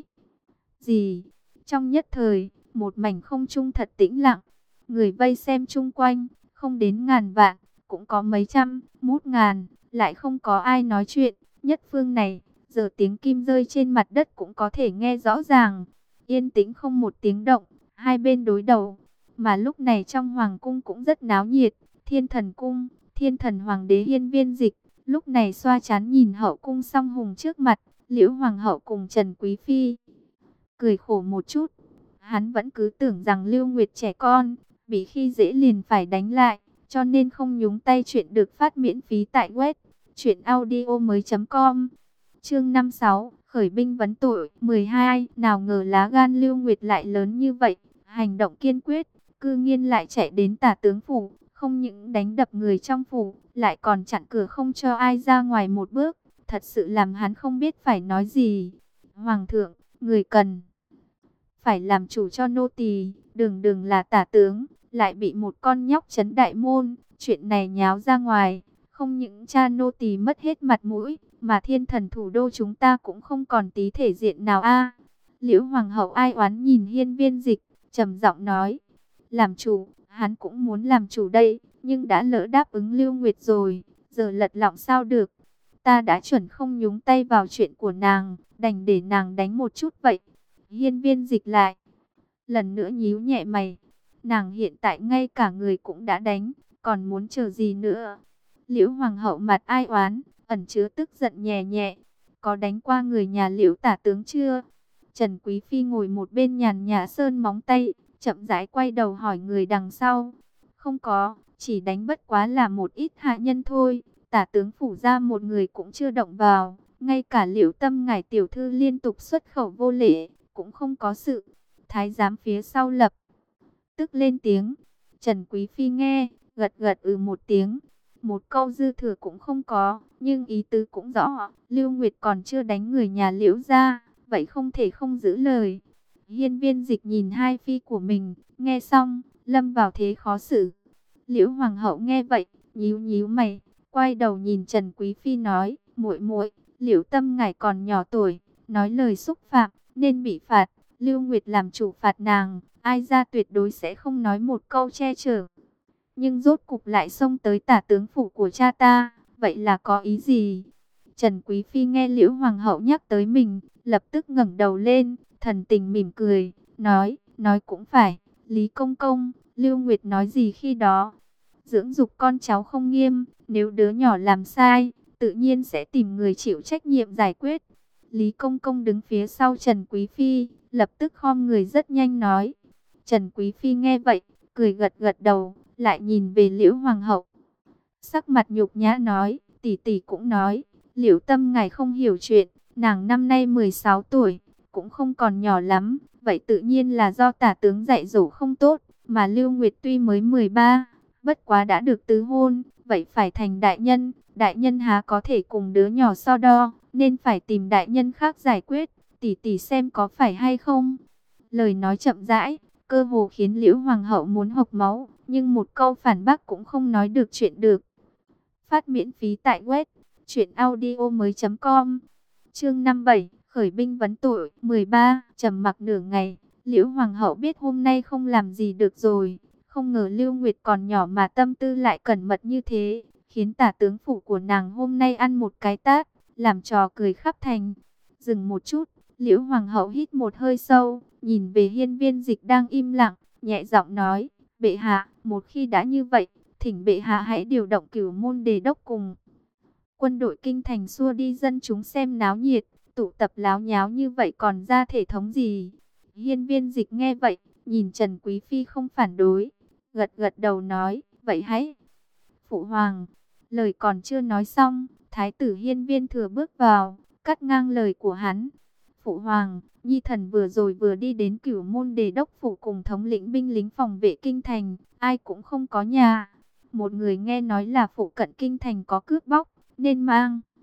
gì. Trong nhất thời, một mảnh không trung thật tĩnh lặng, người vây xem chung quanh, không đến ngàn vạn, cũng có mấy trăm, mút ngàn, lại không có ai nói chuyện. Nhất phương này, giờ tiếng kim rơi trên mặt đất cũng có thể nghe rõ ràng. Yên tĩnh không một tiếng động, hai bên đối đầu. Mà lúc này trong hoàng cung cũng rất náo nhiệt. Thiên Thần cung, Thiên Thần hoàng đế Hiên Viên Dịch, lúc này xoa trán nhìn hậu cung song hùng trước mặt, Liễu hoàng hậu cùng Trần Quý phi. Cười khổ một chút, hắn vẫn cứ tưởng rằng Lưu Nguyệt trẻ con, bị khi dễ liền phải đánh lại, cho nên không nhúng tay. Chuyện được phát miễn phí tại web truyệnaudiomoi.com. Chương 56, khởi binh vấn tội 12, nào ngờ lá gan Lưu Nguyệt lại lớn như vậy, hành động kiên quyết, cư nhiên lại chạy đến Tả tướng phủ, không những đánh đập người trong phủ, lại còn chặn cửa không cho ai ra ngoài một bước, thật sự làm hắn không biết phải nói gì. Hoàng thượng, người cần phải làm chủ cho nô tỳ, đường đường là Tả tướng, lại bị một con nhóc trấn đại môn, chuyện này nháo ra ngoài, không những cha nô tỳ mất hết mặt mũi, mà thiên thần thủ đô chúng ta cũng không còn tí thể diện nào a. Liễu hoàng hậu ai oán nhìn Hiên Viên Dịch, trầm giọng nói: "Làm chủ, hắn cũng muốn làm chủ đây, nhưng đã lỡ đáp ứng Lưu Nguyệt rồi, giờ lật lọng sao được? Ta đã chuẩn không nhúng tay vào chuyện của nàng, đành để nàng đánh một chút vậy." Hiên Viên Dịch lại lần nữa nhíu nhẹ mày, nàng hiện tại ngay cả người cũng đã đánh, còn muốn chờ gì nữa? Liễu hoàng hậu mặt ai oán, ẩn chứa tức giận nhẹ nhẹ: "Có đánh qua người nhà Liễu tả tướng chưa?" Trần Quý Phi ngồi một bên nhàn nhã sơn móng tay, chậm rãi quay đầu hỏi người đằng sau: "Không có, chỉ đánh bất quá là một ít hạ nhân thôi, tả tướng phủ ra một người cũng chưa động vào, ngay cả Liễu Tâm ngài tiểu thư liên tục xuất khẩu vô lễ, cũng không có sự." Thái giám phía sau lập tức lên tiếng. Trần Quý Phi nghe, gật gật một tiếng. Một câu dư thừa cũng không có, nhưng ý tứ cũng rõ. Lưu Nguyệt còn chưa đánh người nhà Liễu ra, vậy không thể không giữ lời. Hiên Viên Dịch nhìn hai phi của mình, nghe xong, lâm vào thế khó xử. Liễu Hoàng hậu nghe vậy, nhíu nhíu mày, quay đầu nhìn Trần Quý Phi nói: "Muội muội, Liễu Tâm ngài còn nhỏ tuổi, nói lời xúc phạm, nên bị phạt. Lưu Nguyệt làm chủ phạt nàng, ai ra tuyệt đối sẽ không nói một câu che chở. Nhưng rốt cục lại xông tới tả tướng phủ của cha ta, vậy là có ý gì?" Trần Quý Phi nghe Liễu Hoàng hậu nhắc tới mình, lập tức ngẩng đầu lên, thần tình mỉm cười, nói cũng phải, Lý Công Công, Lưu Nguyệt nói gì khi đó? Dưỡng dục con cháu không nghiêm, nếu đứa nhỏ làm sai, tự nhiên sẽ tìm người chịu trách nhiệm giải quyết. Lý Công Công đứng phía sau Trần Quý Phi, lập tức khom người rất nhanh nói. Trần Quý Phi nghe vậy, cười gật gật đầu, lại nhìn về Liễu Hoàng hậu. Sắc mặt nhục nhã nói: "Tỷ tỷ cũng nói, Liễu Tâm ngài không hiểu chuyện, nàng năm nay 16 tuổi, cũng không còn nhỏ lắm, vậy tự nhiên là do tả tướng dạy dỗ không tốt, mà Lưu Nguyệt tuy mới 13, bất quá đã được tứ hôn, vậy phải thành đại nhân há có thể cùng đứa nhỏ so đo, nên phải tìm đại nhân khác giải quyết, tỷ tỷ xem có phải hay không." Lời nói chậm rãi, cơ hồ khiến Liễu Hoàng hậu muốn hộc máu, nhưng một câu phản bác cũng không nói được chuyện được. Phát miễn phí tại web truyệnaudiomoi.com. Chương 57, khởi binh vấn tội 13, trầm mặc nửa ngày, Liễu Hoàng hậu biết hôm nay không làm gì được rồi, không ngờ Lưu Nguyệt còn nhỏ mà tâm tư lại cẩn mật như thế, khiến tả tướng phủ của nàng hôm nay ăn một cái tát, làm trò cười khắp thành. Dừng một chút, Liễu Hoàng hậu hít một hơi sâu, nhìn về Hiên Viên Dịch đang im lặng, nhẹ giọng nói: "Bệ hạ, một khi đã như vậy, thỉnh bệ hạ hãy điều động Cửu Môn Đề đốc cùng quân đội kinh thành xua đi dân chúng xem náo nhiệt, tụ tập láo nháo như vậy còn ra thể thống gì?" Hiên Viên Dịch nghe vậy, nhìn Trần Quý Phi không phản đối, gật gật đầu nói: "Vậy hãy." Phụ hoàng, lời còn chưa nói xong, Thái tử Hiên Viên Thừa bước vào, cắt ngang lời của hắn. "Phụ hoàng, nhi thần vừa rồi vừa đi đến Cửu Môn Đề đốc phủ cùng thống lĩnh binh lính phòng vệ kinh thành, ai cũng không có nhà. Một người nghe nói là phụ cận kinh thành có cướp bóc, nên mang